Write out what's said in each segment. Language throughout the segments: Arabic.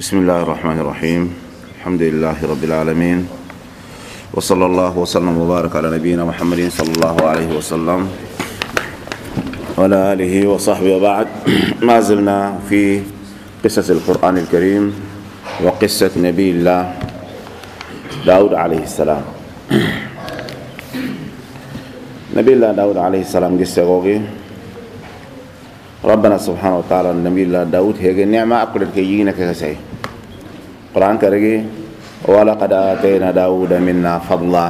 بسم الله الرحمن الرحيم. الحمد لله رب العالمين، وصلى الله وسلم وبارك على نبينا محمد صلى الله عليه وسلم وعلى آله وصحبه. وبعد، ما زلنا في قصص القرآن الكريم وقصة نبي الله داود عليه السلام. نبي الله داود عليه السلام قصة غوغي ربنا سبحانه وتعالى نبي الله داود هي نعمة أقول لك يجينا كسي القرآن كرجي ولقد آتينا داود منا فضلا.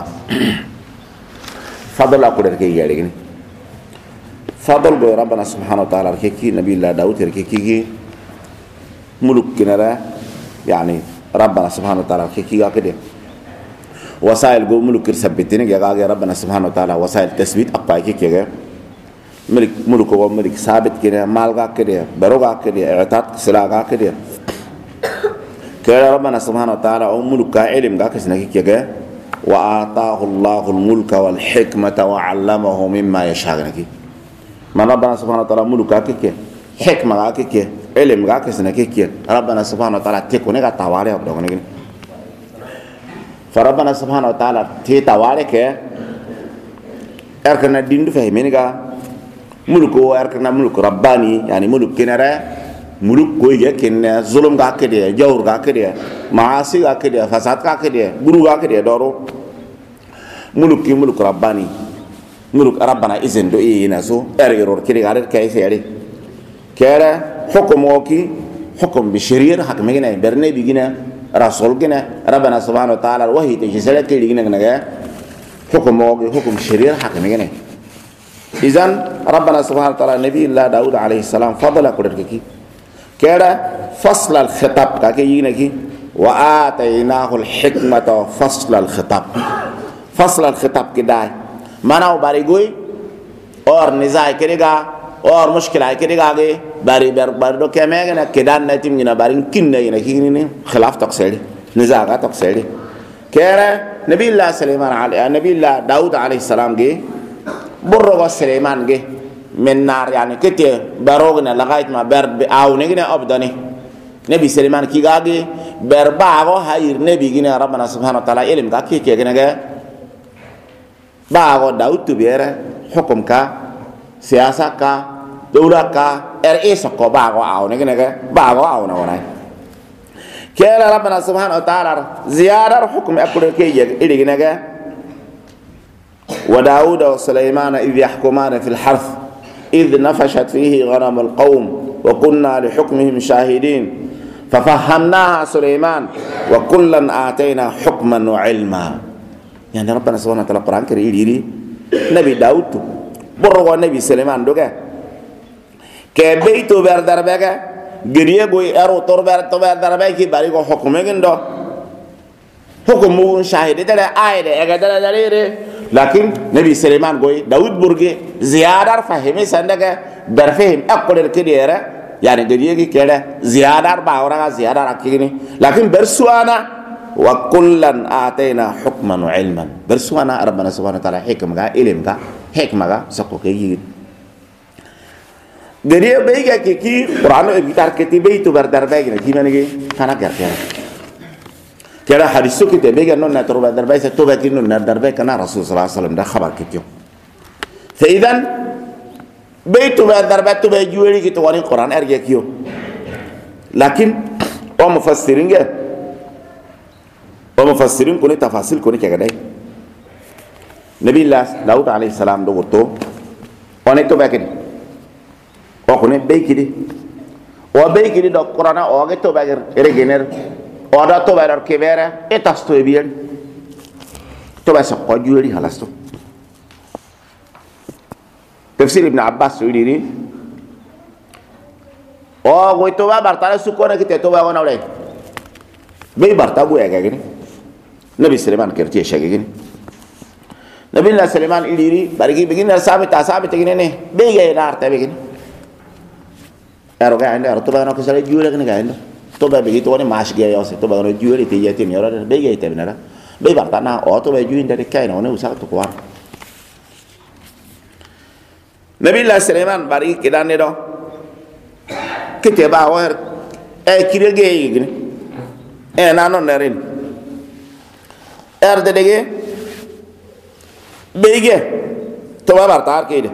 فضل أقول لك يجينا فضل بو ربنا سبحانه وتعالى كي نبي الله داود كي ملك كنرا، يعني ربنا سبحانه وتعالى كي كده وسائل جو ملك كرسبتني جاء ربنا سبحانه وتعالى وسائل تثبيت أقوى كي كده ملك هو ملك ثابت كده، مالغا كده، بروغا كده، اعتاد سلاغا كده كده. ربنا سبحانه وتعالى ملك علم غا كسنا كده، وآتاه الله الملك والحكمة وعلمه مما يشاء كده. من ربنا سبحانه وتعالى ملك كده، حكمة غا كده، علم غا كسنا كده. ربنا سبحانه وتعالى تكونه غا تواري أبدا كده. فربنا سبحانه وتعالى تتواري كده أركنا الدين فهمين غا ملك هو أركنا ملك رباني، يعني ملك كنرا ملك كوي كنا ظلم كاكديا، جور كاكديا، معاصي كاكديا، فساد كاكديا، برو كاكديا دارو. ملك رباني، ملك ربنا إذن دو إيه ناسو إريرور كده غير كيس يعني كده. حكم وكي حكم بشرير حكم جنا برني بيجنا رسول جنا ربنا سبحانه وتعالى وهي تجسد كده جنا حكم وكي حكم شرير حكم جنا. إذن ربنا سبحانه وتعالى نبي الله داود عليه السلام فضل كده كده فصل الخطاب كاكي يجينكي وآتيناه الحكمة فصل الخطاب. فصل الخطاب كده ماناو باريغوي اور نزاع كده اور مشكلة كده باري دو كماغنا كده نتيم جنا بارين كنا ينكي خلاف تقصيري نزاع تقصيري كده. نبي الله سليمان عليه نبي الله داود عليه السلام جه برغو سليمان جه من نار، يعني كتير بروغنا لغاية ما برد أو نجنا أبداني نبي سليمان كي جاء برباعه هاير نبي جنا ربنا سبحانه وتعالى علم كي كي جنا جا باعه داود تبيره حكم كا سياسة كا دولة كا رئيس كا باعه أو نجنا جا باعه أو نوراي كلا ربنا سبحانه وتعالى زيادة حكم أقول كي إلى جنا جا. وداود وسليمان إذ يحكمان في الحرث إذ نفشت فيه غنم القوم وكنا لحكمهم شاهدين ففهمناها سليمان وكلا آتينا حكما وعلما. يعني ربنا سبحانه وتعالى القرآن كريم نبي داود برغو نبي سليمان دوغا كبيتو بردربكا غريه غوي ارو توربر دربكي باريغو حكمين دو حكم شاهد تلا آية اغدل دليره. لكن نبي سليمان قوي داود برجي زيادة فهمي سندك برفهم أقول الكديرة، يعني قديجي كده زيادة باورا زيادة أكيني. لكن برسوانا وكلا آتينا حكما وعلما. برسوانا ربنا سبحانه وتعالى حكمة علمك حكمة سكوكي. قديجي بيجي كي قرآن بيتار كتيبي تبردر بيجي كي منيجي خنا كرتيا كلا حديثه كده بيجي إنه نتروى دربي ستوبة إنه ندربي كنا رسول صلى الله عليه وسلم ده خبر كتير. فإذا بيتو بدربي تو بيجوري كتواني القرآن أرجع كيو. لكن ومفسرين كوني تفاصيل كوني كذا. نبي الله داود عليه السلام دوغتو واني تو بكري وكوني بيكري وبيكري دو القرآن أوجي تو بكر رجينر ودا تو بير كبيرة إتاستو يبيل تو بس قجوري هلاستو. تفسير ابن عباس يقولي أو قوي تو بارتاله سكونة كده تو بيعونا ولا بي بارتاقو يا كأني نبي سليمان كرتيه شاكيني نبي الله سليمان يقولي باركي بيجي نرسامي تاسامي تجيني نه بيجي نار تبيجي أروح عندي أروح تو بيعونا كسر جوري كني كأنه تو بيجي تو أنا ماش جاي أصلا تو بيعونا جوري تيجي تيمي أورا بيجي تبي نرا بي بارتانا أو تو بيجي عندي كأنه أنا وساق تو كوار. نبي الله سليمان باركي كده نيرو كتبه أوهر كيرجع يجيني na non nerin de dege bege to ba bartar ke de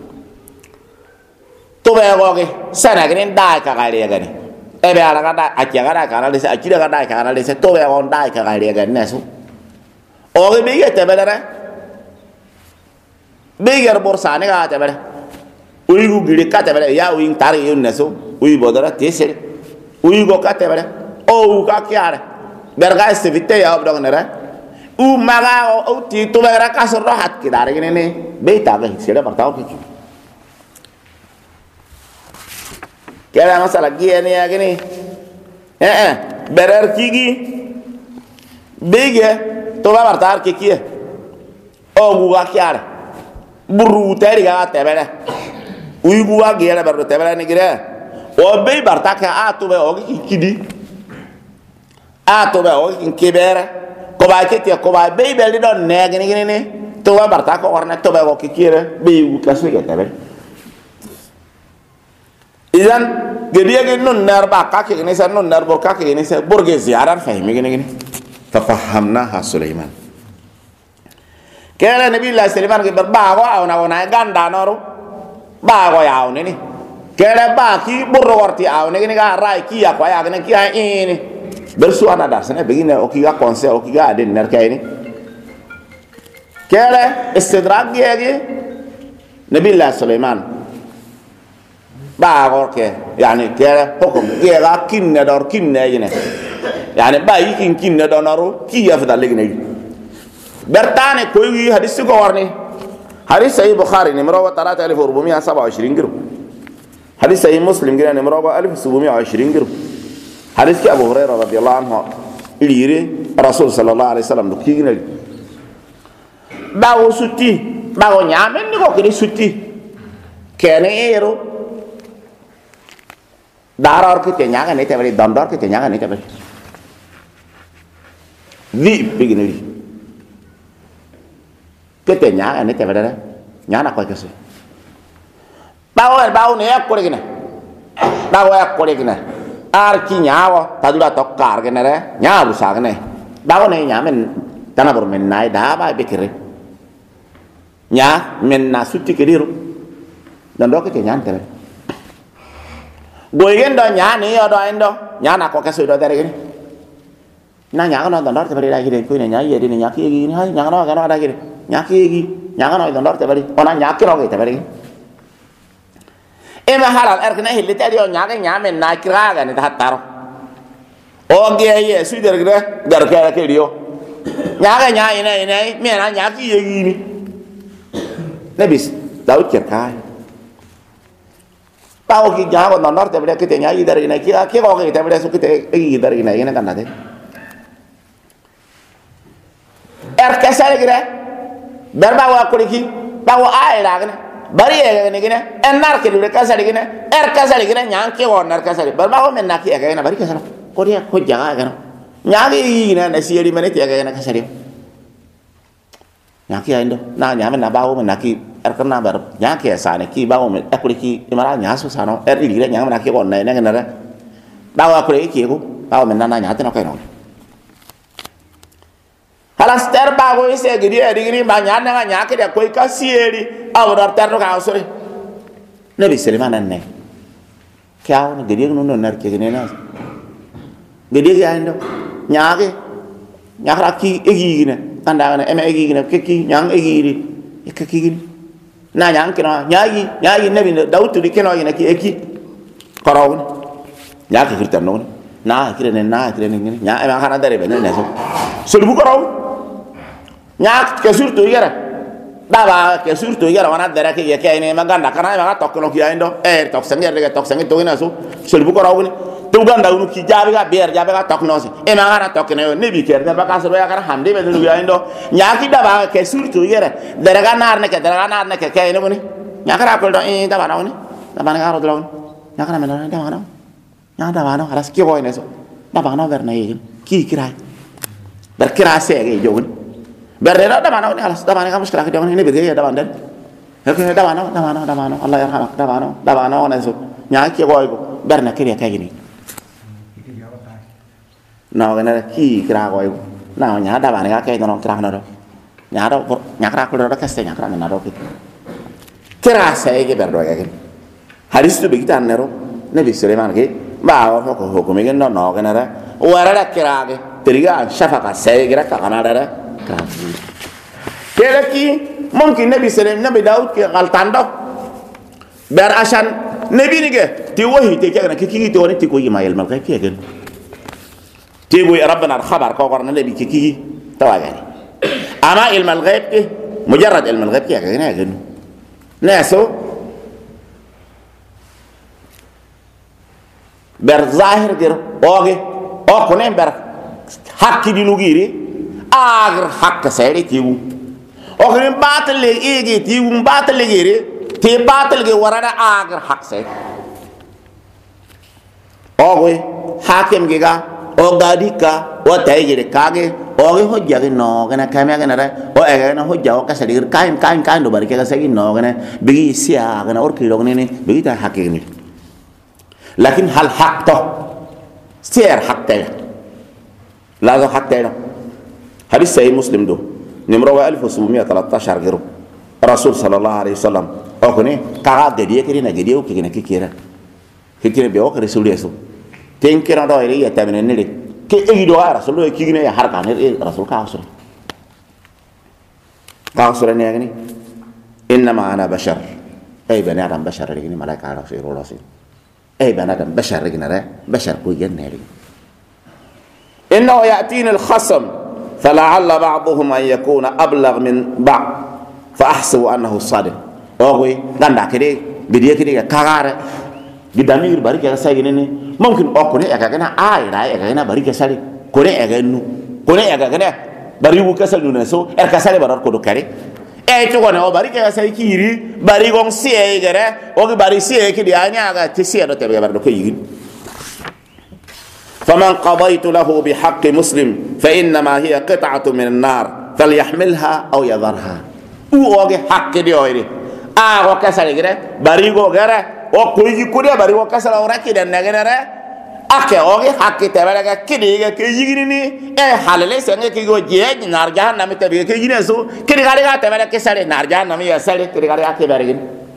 to ba goge sana gren dai ka gari gani e be ala ga da akya ga ka na de sa akira ga da ka na de se to ba on dai ka gari gani na so o ge bege te bele bege borsane ga te bele uyi gu gire ka te bele ya uyi tar yun na so uyi bodara te se uyi go ka te bele o ka kyare berga se vite ya ob dognere u maga o ti to bera ka so rahat ki dare ne be ta ga sira bartao ki kera masala gie ne ya gini berer kigi bege to ba bartar ki kie o gu ga kyare buru teri ga te bele uyi gu ga gie ber te bele ne gire o be barta ka a to be o ki kidi a to be o ki kibere ko ba ke ko ba be be don ne gini ne to ba barta ko orne to be ko ki kire be u ka so ke tebe idan gediye ge non nar ba ka ke ne sa non nar bor ka ke ne sa borge ziaran fahimi gini fa fahamnaha sulaiman kala nabi allah sulaiman ke ba ko awna ganda noru ba ko yaw ni kala ba ki burro worti awne gini ga rai ki ya ko ya gini ki ya ini bersuana dasane begini okiga konse okiga aden nerkaini kele istidrag yegi nabiullah sulaiman ba gorke yani kele hukum yega kinne dor kinne yene yani ba yikin kinne donaru ki yafda legne bertane koyi hadis ko warni hadis sahih bukhari nimro 3427 giro hadis sahih muslim giro nimro 1720 giro hadis ki Abu Hurairah radhiyallahu anhu ilire Rasul sallallahu alaihi wasallam do kigina bawo sutti bawo nyamen ni ko kini sutti kene ero darar ki te nyaga ne te bari dandar ki te nyaga ne te bari vi biginiri ke te nyaga ne te bari nyana ko kese bawo ne yakore gina bawo yakore gina ar ki nyawo tadula tokkar genere nyabu sagne bawo ne nyamen tana bor men nay da ba bekere nya men na sutti kediru dan do ke nyan tere boyen do nya ni yo do endo nya na ko keso do tere gini na nya no dan do tere da gide ko ne nya ye ni nya ki gi ni ha nya no ga no da gide nya ki gi nya no dan do tere ona nya ki ro ge tere ema halal erkna hilli tadi o nyaga nyamen na kiraga ni tahtaro o ge ye su der gre dar ka ke dio nyaga nya ina me na nya ki yegi ni nebis daud ke kai tao ki jago non norte bele ke nya yi dar ina ki ko ke te bele su ke te yi dar ina kan nade ka sare gre berba wa ko ki bawo ai la gne bari ye ne gine enar ke dure kasari gine kasari gine nyang ke onar kasari barba ko men naki aga na bari kasara ko dia ko jaga aga nyaagi ina na siyeri mane ti aga na kasari nyaki aindo na nyame na bawo men naki kana bar nyaki asane ki bawo men akuri ki imara nyasu sano ile nyame naki on na ne ngara bawo akuri ki ko bawo men na nyate no kai no halas ter bago ise gidi gini banyak na nyake dia koi kasieri awar ter no ka usuri nabi sulaiman anne kya ne gidi no nar ke ne na gidi ga ando nyake nyakra ki egi ne anda ne eme egi ne ki nyang egi ri ki na nyang kino nyagi nabi daud di kino ina ki eki karaw nyake kirtan no na kirene ngini nya ema kana dare be ne so sulbu karaw nyak ke surtu yara daba ke surtu yara wana dara ke yake ine maganda kana ma tokko ki aindo tok sangi to ina so sulbu ko rawni to ganda unu ki jabe ga ber jabe ga tokko no se e ma gara tokko ne ne bi ker ba ka so ya kana hamde be du aindo nyaki daba ke surtu yara dara ga nar ne ke ine muni nyakara ko do daba na woni daba na garo do nyakara me na daba na nya daba na haras ki ko ine so daba na verna yi ki kirai ber kira se ge jogun berdera da mana ni alas da mana kamu sekarang kita ini beda ya da mana da mana Allah yarhamak da mana ona so nyaki ko berna kiri kayak gini no gana ki kra go na nya da ba ne ga kai no kra na do nya kra ko do ka ste nya kra na do ki kra sai ke berdo ga hadis tu begitu annero nabi Sulaiman ke ba ko ko me no no gana ra wara da kra ke teriga shafaqa sai gira ka kana da kra kera ki mungkin nabi Sulaiman nabi Daud ke galtan do ber asan nabi ni ke ti wahi te kana ki ki to ni ti ko yima yel mal ka ki gen ti boy rabbana al khabar ko qorna nabi ki ki tawagani ama ilm al ghaib ke mujarrad ilm al ghaib ki kana gen naso ber zahir dir oge o ko ne ber hakki di lugiri agr hakka sayri tiwu o ko ne batal le ege tiwu batal le gere te batal ge warada agr hak say oge hakem ge ga o gadika o tayjere kage oge hojja ge no gana kamya gana ra o ege na hojja o kasali kain do barke ga sagi no gana bigi sia gana or kilo ne bigi ta hakke ni lakin hal hakto سير حتى لا ذو حتى حديث صحيح مسلم دو نمرة 1713 غيره رسول صلى الله عليه وسلم أكوني كعاد جديه كرينا جديه وكينا كيكيرا كيكيرا بيوك رسول يسوع تينكيرا ده إليه يتابعين نلي كي إيدو رسول كيكينا يحركان رسول كاسر نيجني إنما أنا بشر أي بني آدم بشر لكني ملاك على شيء راسي أي بني آدم بشر لكن بشر كوي جنة إنه يأتيني الخصم فلعل بعضهم أن يكون أبلغ من بعض فأحسب أنه صادق أوغي غاندا كده بديه كده كغار بدمير بارك يا سايغني ممكن أكون أكاغنا لا أكاغنا بارك يا سالي كوني أكاغنو كوني أكاغنا barigu kasal nuna so er kasale barar ko do kare e to gona o bari ka sai kiri bari gon sie gere o bari sie ki di anya ga ti sie do te bar do ko yigi faman qadaytu lahu bihaqqi muslim fa inma hiya qit'atun min an-nar falyahmilha aw yadharha u o ge haqqi di oyri a ko kasale gere bari go gere o ko yigi ko de bari go kasale o rakki den nagere ake oge hakke tabara ga kidi ga ke yigini ni e halale senge ki go je nar jahannam tabi ke yine so kidi ga tabara ke sare nar jahannam ya sare kidi ga ke barigin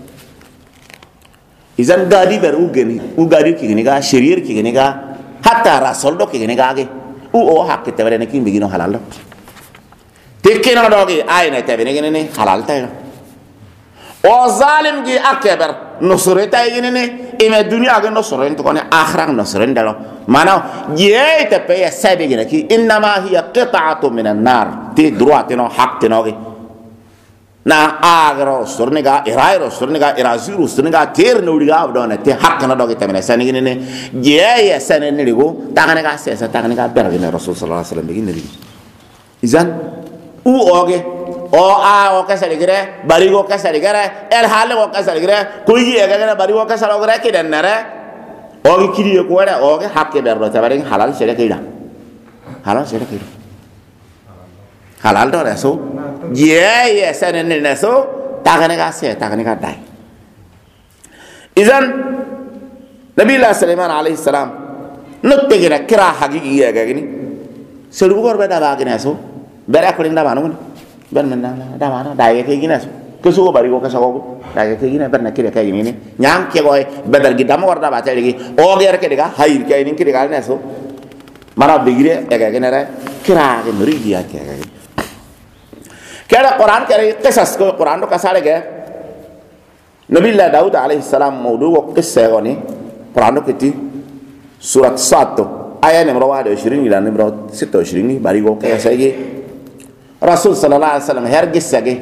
izan gadi ber ugeni u gadi ki ni ga sharir ki ni ga hatta rasul do ki ni ga ge u o hakke tabara ne ki bigino halal tekena doge ayna tabi ne ni halal tay o zalim gi akbar nusreta yini ime dunya ga nusren to kone akhirah nusren dalo mana je te pe sabe gina ki inma hiya qit'atu min an-nar ti droitino haqqino gi na agro surniga irairo surniga iraziru surniga ter no diga abdona te haqqina dogi tamene sani gine je ya sani ne ligo tagane ga sesa tagane ga bergine rasul sallallahu alaihi wasallam bigine li izan u oge o a o kasari gere bari go kasari gere el hale go kasari gere ko yi e gere bari go kasari gere ki den nare o gi kiri ko wala o gi hakke berdo tabari halal sere kida halal sere kida halal do raso ye sanen ne so tagane ga se tagane ga dai izan nabi Sulaiman alayhi salam notte gere kira hagigi ye gani selu gor be da ba gene so bere ko linda manu berna da mana dai ke gina ke so bari ko kasa ko dai ke gina berna kire kay ni nyang ke goy bedal gi dam warda ba tay gi o ger ke diga hayir kay ni kire gal ne so mara bigire e ga gina re kira ge muri dia ke ga kala quran kare qisas ko quran do kasale ge nabi allah daud alayhi salam mawdu wa qissa goni quran do kiti surat sato aya numero 21 ila numero 26 bari ko kaya say رسول صلى الله عليه وسلم هرجس سجى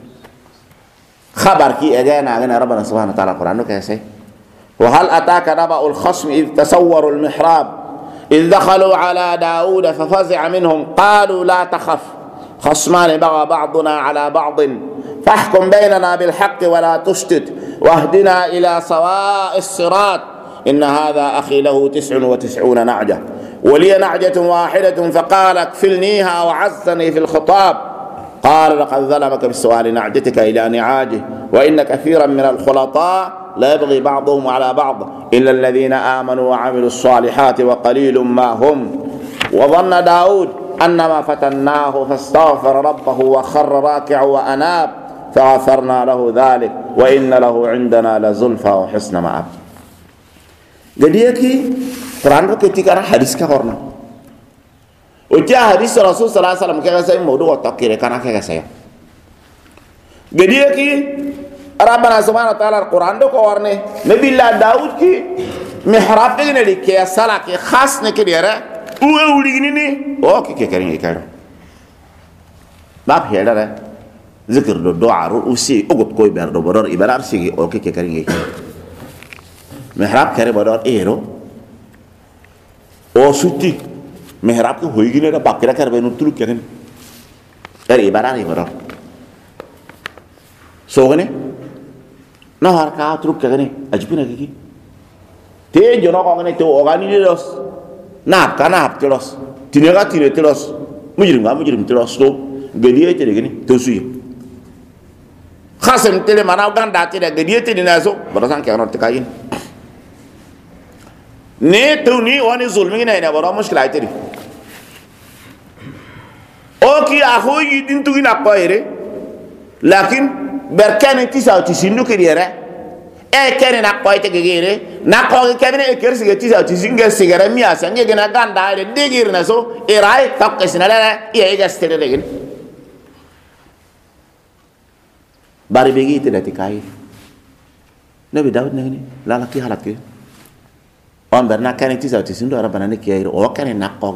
خبر كي أجانا ربنا سبحانه وتعالى القرآن كيسه وهل أتاك نبأ الخصم إذ تسوروا المحراب إذ دخلوا على داود ففزع منهم قالوا لا تخف خصمان بغى بعضنا على بعض فاحكم بيننا بالحق ولا تشتت واهدنا إلى سواء الصراط إن هذا أخي له 99 نعجة ولي نعجة واحدة فقال اكفلنيها وعزني في الخطاب قال لقد ظلمك بسؤال نعجتك إلى نعاجه وإن كثيرا من الخلطاء لا يبغي بعضهم على بعض إلا الذين آمنوا وعملوا الصالحات وقليل ما هم وظن داود أنما فتناه فاستغفر ربه وخر راكعا وأناب فغفرنا له ذلك وإن له عندنا لزلفى وحسن مآب. Jadi ki Quran ko ketika hadis ka korna. Uja hadis Rasul sallallahu alaihi wasallam ka saya modu wa takire kana ka saya. Jadi ki Rabbana subhanahu wa ta'ala Quran do ko warne Nabi Allah Daud ki mihrab ne li ke sala ki khas ne ki dera uwe uli ni o ki ke karin ikaro. Bab heda re zikr do du'a ru usi ugot koy ber do bodor ibarar sigi o ki ke karin ikaro. Mihrab kare bodor ero o sutti mihrab ko hoygine da bakira kare benu tulu kene kare ibarar bodor sogene no har ka truk kene ajpina kiki te jono ko ngene to ogani los na kana aptelos tinega tire telos mujrim telos to gediye te gene to suyi khasem tele mana ganda te da gediye te dinazo barasan ke anot kayin ne to ni wani zulmi ne na bara mushkila ite o ki ahoyi din tu ina koire lakin berkane tisa tisindu ke dire e kene na koite gegere na ko ke bene e kersi ke tisa tisinga sigara miya sange gena ganda de digir na so irai tak sinala e ga stere regen bari begi te dati kai nabi daud ne la la ki halat ke on berna kane tisa tisindu arabana ne kiyairo o kane na ko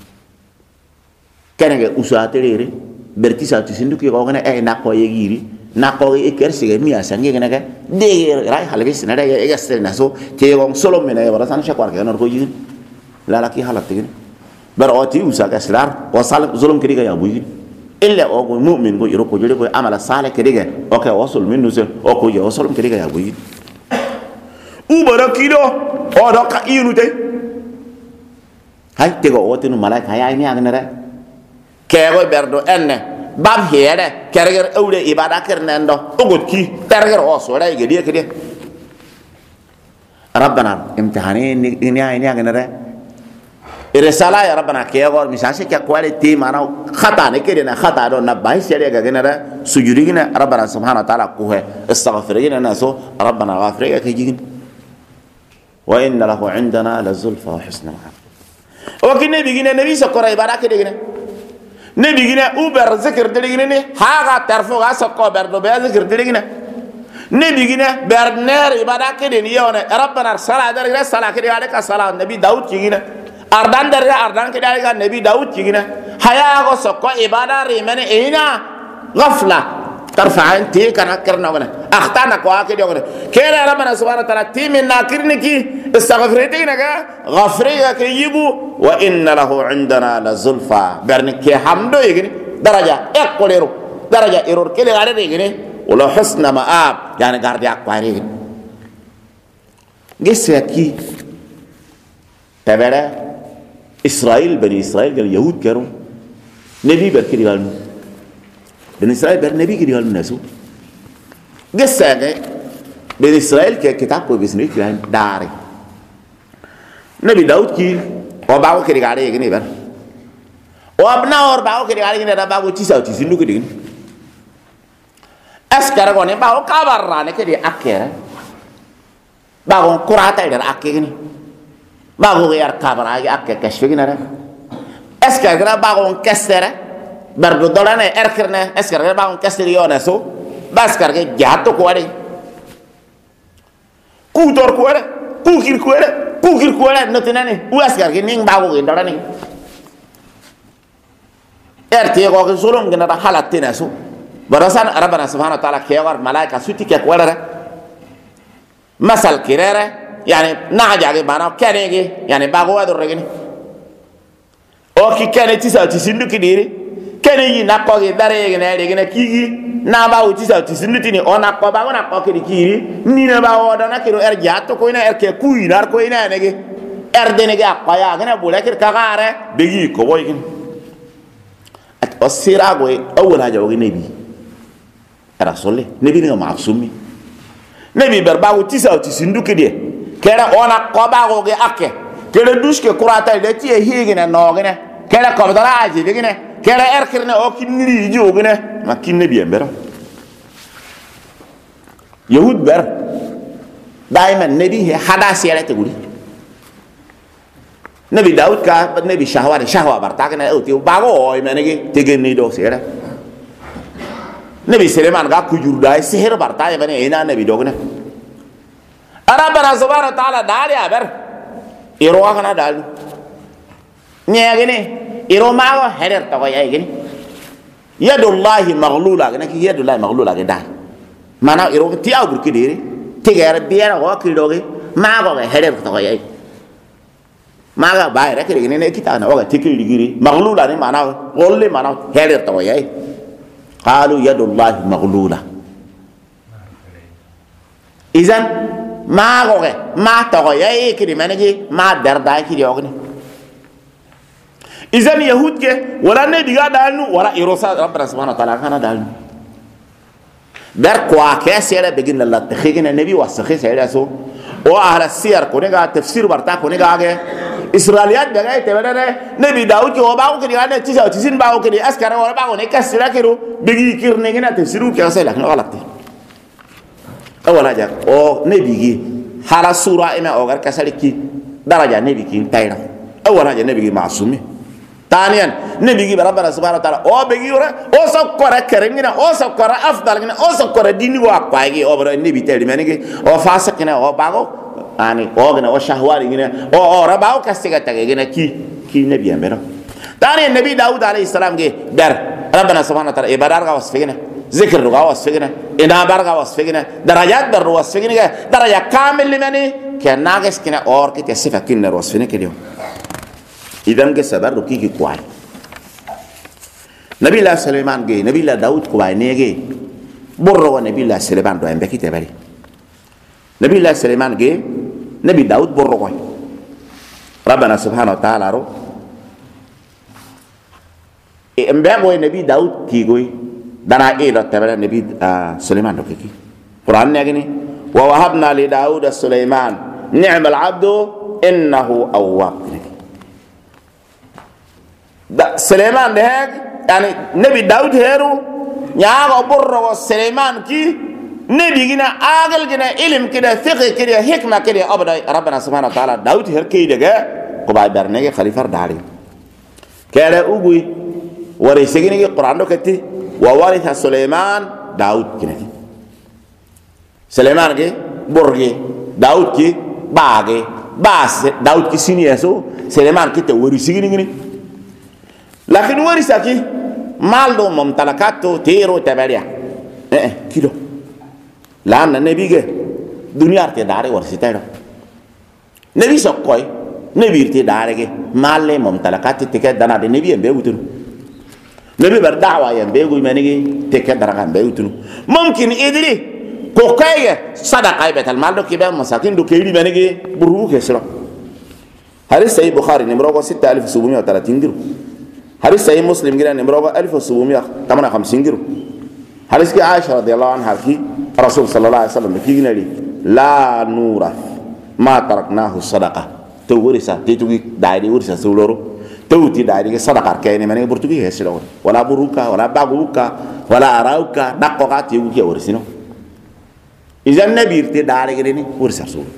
kene ge usatelere bertisa tisindu ki ko gane e na ko yegiri na ko e kersi ge miya sange gena ga de rai halbis na da e gaste na so te gong solo mena e warasan shakwar ge nor ko yin la la ki halat ge bar oti usa ga slar wa sal zulum kidi ga ya buyi illa o go mu'min go yiro ko jere ko amala sale kidi ga o ka wasul minnu se o ko yo wasul kidi ga ya buyi u barakido o do ka inu te hay te go o te no malaika ya ni agnere ke go berdo enne bab here kerger awle ibada kernendo ugot ki terger o so ray gedi kedi rabbana imtihani ni agnere irsala ya rabbana ke go misase ke quality mana khata ne kedi na khata do na bai sere ga genere sujudi gina rabbana subhanahu wa ta'ala ko he astaghfirina na so rabbana ghafir ke jigin wa inna lahu indana la zulfa wa husna ma'ab o kinne bigine nabi sakora ibada ke degine ne bigine uber zikr deligine ne haga tarfo ga sakko berdo be zikr deligine ne bigine berner ibada ke de yone rabbana sala darga sala ke de ka sala nabi daud cigine ardan darga ardan ke de ga nabi daud cigine haya go sakko ibada rimene ina ghafla tarfa'an ti kana karna wana akhtana ko akidi wana kera rabbana subhanahu wa ta'ala ti min nakirniki istaghfirtina ga ghafriga ke yibu wa inna lahu indana la zulfa bernike hamdo yigini daraja ekolero daraja error kele gare yigini wala husna ma'ab yani gardi akwari gesaki tabara israel bani israel gal yahud kero nabi barkiri galnu بني إسرائيل برنبي كده قالوا الناس قصة بني إسرائيل كتاب كوي بسنيك يعني داري نبي داود كي وباو كده قاعد يجيني بر وابنا اور باو كده قاعد يجيني ده باو تيسا تيسينو كده أسكار كوني باو كابر رانه كده أكير باو كراتا يدر أكير كني باو غير كابر أكير أكير كشفي كنا ده أسكار كنا باو كسره berdo dolane erkerne esker ga baun castellione so baskar ga jatto ko ade ku tor ko ade ku kir ko ade notinane u askar ga ning bago ga dolane erte ko ga solom ga na halatina so barasan rabbana subhanahu wa ta'ala kewar malaika suti ke ko ade masal kirere yani naja ga bana kenege yani bago wado regini o ki kene tisa tisindu kidiri kene yi na ko ge dare ge na de ge na kigi na ba uti sa tisinduti ni ona ko ba ona ko ke kiri ni na ba o da na kiro er jatto ko ina er ke ku ina ko ina ne ge er de ne ge akwa ya gena bula ke ka gare be gi ko boy gin at osira go awul haja wo ne bi rasul ne bi nga maksumi ne bi ber ba uti sa tisinduki de kera ona ko ba go ge akke kele duske kurata de ti higina nogene kele qabdara aji bigine kele erkirne o kinni jogene ma kinne biembero yahud ber daiman nabi hada siyarate guri nabi daud ka nabi shahwa bartakna o ti bago o menegi tegeni do sera nabi suleiman ga kujurda sihir barta bane ina nabi dogne arabana subhanahu wa ta'ala dali aber iro kana dal nyagene iro mago heder to ya gini yadullahi maghlula gane ki yadullahi maghlula ga dal mana iro ti abur ki dire tigar biara go ki doge mago ga heder to ya maga bayra ki gini ne kita na waga tikiri digiri maghlula ni mana golle mana heder to ya qalu yadullahi maghlula izan ma goge ma to ya ki managi ma darda ki yogne izan yahud ke wala ne diga dalnu wala irosa rabbana subhanahu wa ta'ala kana dalnu dar kwa ke sere begin la takhigina nabi wasakhi sere so o ahla siyar ko ne ga tafsir barta ko ne ga ge israiliyat daga te bedere nabi daud ke o ba ko diga ne tisa tisin ba ko di askara wala ba ko ne kasira kiro begi kirne ngina tafsiru ke sala kana galati awala ja o nabi gi hala sura ina o gar kasariki daraja nabi ki tayra awala ja nabi gi masumi ثانيا نبي ربنا سبحانه وتعالى او بيغيورا او سكر كرمنا او سكر افضل من او سكر ديني واقايغي او بر النبي تيري منيغي او فاسقنا او باغو اني او غنا او شهواري غنا او رباو كاستيغا تاغينا كي نبي امبرو ثانيا النبي داود عليه السلام جه در ربنا سبحانه وتعالى عبادات وصفنا ذكر وصفنا انا برغا وصفنا درجات در وصفنا درجه كامل لمني كان ناقص كنا اور كي تصفه كنا وصفنا كده إذا كي سبر ركي كي كواي نبي الله سليمان جي نبي الله داود كواي نيجي برو نبي الله سليمان دو أمبكي تبري نبي الله سليمان جي نبي داود برو كواي ربنا سبحانه وتعالى رو أمبكي نبي داود كي كوي دنا إيه تبري نبي سليمان دو كي قرآن نيجي ووهبنا لداود سليمان نعم العبد إنه أواب سليمان ده يعني نبي داود هيرو نياغو برو سليمان كي نبي جنا عاقل جنا علم كده فقه كده حكمة كده أبدا ربنا سبحانه وتعالى داود هير كي دغه قبا برنيجي خليفة داري كده اوغوي وريسيني القرآن كتي ووارث سليمان داود كده سليمان كي برغي داود كي باغي باس داود كي سينيسو سليمان كي توريسيني لكن ورثك مال دو ممتلكاته تيرو تباريا كيلو لأن النبي جه دنيا تداري ورثته نبي سكوي نبي تداري مال ممتلكات تكاد دنا النبي يبيعوتنو نبي بردعوة يبيعو يمانيجي تكاد دنا كان بيعوتنو ممكن إدري كوكاية صدقة بيت المال دو كبار مساكين دو كيري يمانيجي بروه كسر هذا سيد بخاري نمرة 6730 درو حديث صحيح مسلم جنا نمرة 1758 جرو حديث كي عائشة رضي الله عنها كي رسول صلى الله عليه وسلم كي نري لا نور ما تركناه الصدقة تورثا تيجي دايري ورثا سولورو توتي دايري صدقة كأني مني برتوجي هسلون ولا بروكا ولا باغوكا ولا أراوكا نقوكا تيجي ورثينه إذا النبي تي دايري كريني ورثا سول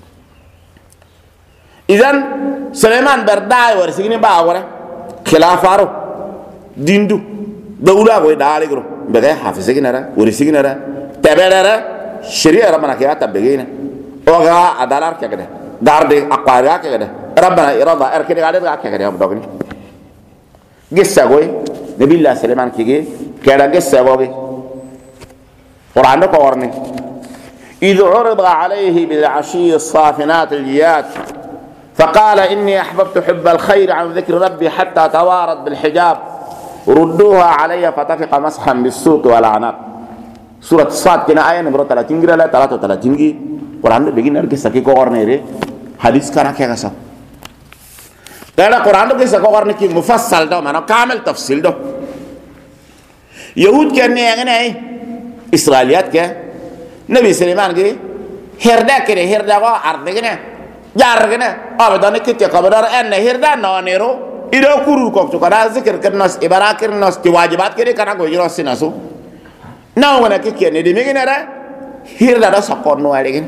إذا سليمان برداي ورثيني باغورة خلافارو ديندو دولا وي دالغرو بغي حافظينرا وريسينرا تبلرا شريعه ربنا كيا تبغينا اوغا ادالار كده دارد اقوارا كده ربنا اراده اركدي غادي كده ابدوغني گساغوي نبي الله سليمان كيغي كدا گساغوي قران دو ورني اذ عرض عليه بالعشي الصافنات الجياد فقال إني أحببت حب الخير عن ذكر ربي حتى توارت بالحجاب ردوها علي فتفق مسحا بالسوق والعناق سورة الصاد كنا آية نمبر 30 لا 33 جي قرآن بيجي نرجع سكي كورنيري حديث كنا كذا سو ترى قرآن بيجي سكي كورنير كي مفصل ده مانو كامل تفصيل ده يهود كأني يعني إيه إسرائيليات كه نبي سليمان كه هردا كده هردا وا أرض كده jargene abadan kitte kabadar en hirda no nero ido kuru ko to kada zikir kirnas ibara kirnas ti wajibat kiri kana go yiro sinaso na wana kike ne de migina ra hirda da sakon no alegin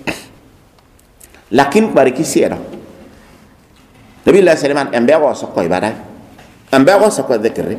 lakin bariki sira nabi allah sallallahu alaihi wasallam embe go sakko ibada embe go sakko zikri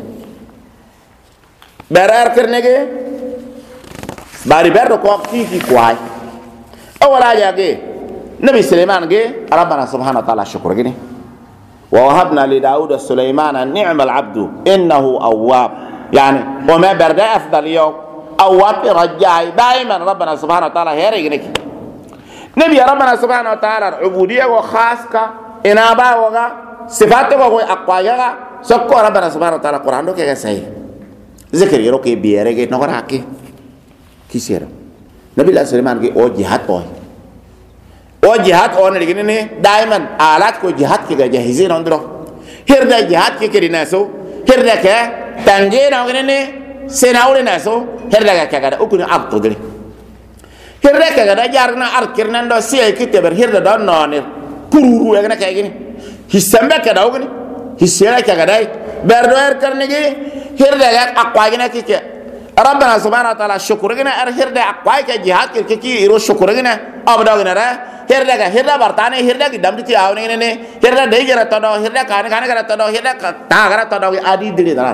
berar kirnege bari berdo ko kiki kwai awala jage nabi sulaiman ge rabbana subhanahu wa ta'ala shukr gini wa wahabna li daud sulaimana ni'mal abdu innahu awwab yani وما برد افضل يوم awwab rajai daiman rabbana subhanahu wa ta'ala here gini nabi rabbana subhanahu wa ta'ala ubudiyya wa khaska inaba wa sifatu wa aqwaya sakko rabbana subhanahu wa ta'ala quran do ke sai zikr yero ke biere ge no raki kisira nabi sulaiman ge o jihad o jihad on ligini ne daiman alat ko jihad ke jahizin ondro hirda jihad ke kirina so hirda ke tangena ngene ne senaure na so hirda ke kada ukuni abto dire hirda ke kada jarna arkirna ndo siya ke teber hirda don non kururu ngene ke gini hisambe ke da ugini hisera ke kada berdo karne ge hirda ga aqwagina ke ربنا سبحانه وتعالى شكرنا هردا اقواي كجهاد كي يرو شكرنا ابداغنا را هردا برتاني هردا کی دمتی آونی نے هردا دے گرا تو هردا کان گرا تو هردا تا گرا تو ادي دي دار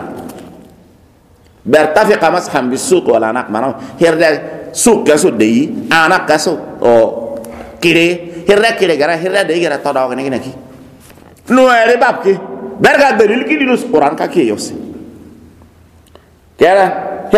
برتفق مسحا بالسوق ولا نق منو هردا سوق كسو دي انا كسو او كيري هردا كيري گرا هردا دے گرا تو نے کی نو اري باب کی برغا دلیل کی دي قران کا کی يوسي كده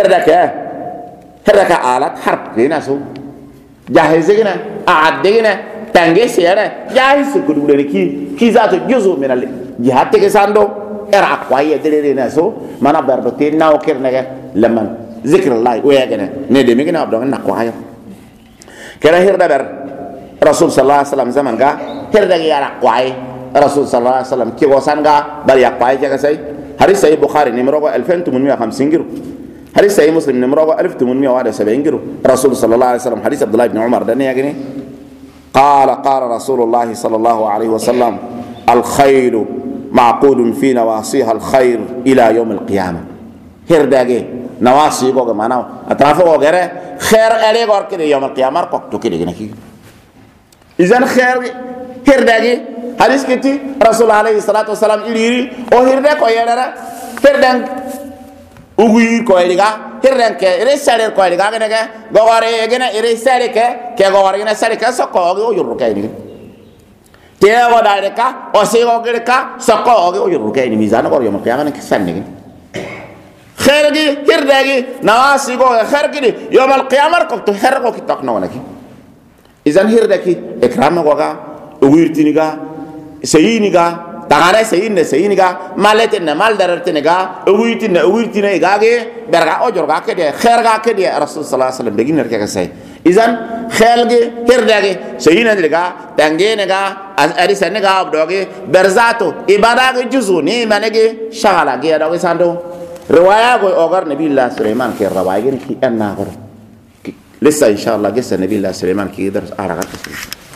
هردا كآلات حرب كنا سو جاهز كنا أعد كنا تنجس يا جاهز كل كي ذات جزء من الجهات كساندو أقوى يدرينا سو ما نبردتين ناو كرنا لما ذكر الله ويا كنا ندمي كنا أبدا نقوى كده هردا بر رسول صلى الله عليه وسلم زمان كا هردا كي أقوى رسول صلى الله عليه وسلم كي وصان كا بل يقوى كذا سي حديث صحيح البخاري نمرة 2850 جرو حديث صحيح مسلم نمرة 1871 جرو رسول صلى الله عليه وسلم حديث عبد الله بن عمر دنيا جني قال رسول الله صلى الله عليه وسلم الخير معقود في نواصيها الخير إلى يوم القيامة هرداجي نواصي بوجا ماناو أطرافه وغيره خير عليه غير كده يوم القيامة ركض كده جنكي إذن خير هرداجي حديث كتي رسول عليه الصلاة والسلام إليري أو هردا كويلرا هردان أغير كويلغا هردان كريسالر كويلغا كنكا غواري كنا إريسالر كغواري كنا سالر كسقوغي أو يروكايني تيغو دايركا أو سيغو كيركا سقوغي أو يروكايني ميزان غور يوم القيامة كساني خيرغي هرداغي نواسي غو خيرغي يوم القيامة كنت هرغو كتاكنونكي إذن هرداكي إكرام غوغا أغيرتينيغا سيينيغا تغاري سيينيغا مالتنا مال درتنيغا اويتنا غاغي برغا اوجورغا كدي خيرغا كدي رسول صلى الله عليه وسلم بغي نركا سي اذن خيلغي هرداغي سيينيغا تانغينغا اريسنغا ابدوغي برزاتو اباداغي جزوني مانغي شغالاغي ادوغي ساندو روايه اوغر نبي الله سليمان كي روايه كي انا غور لسه ان شاء الله قصه نبي الله سليمان كي يدرس ارغا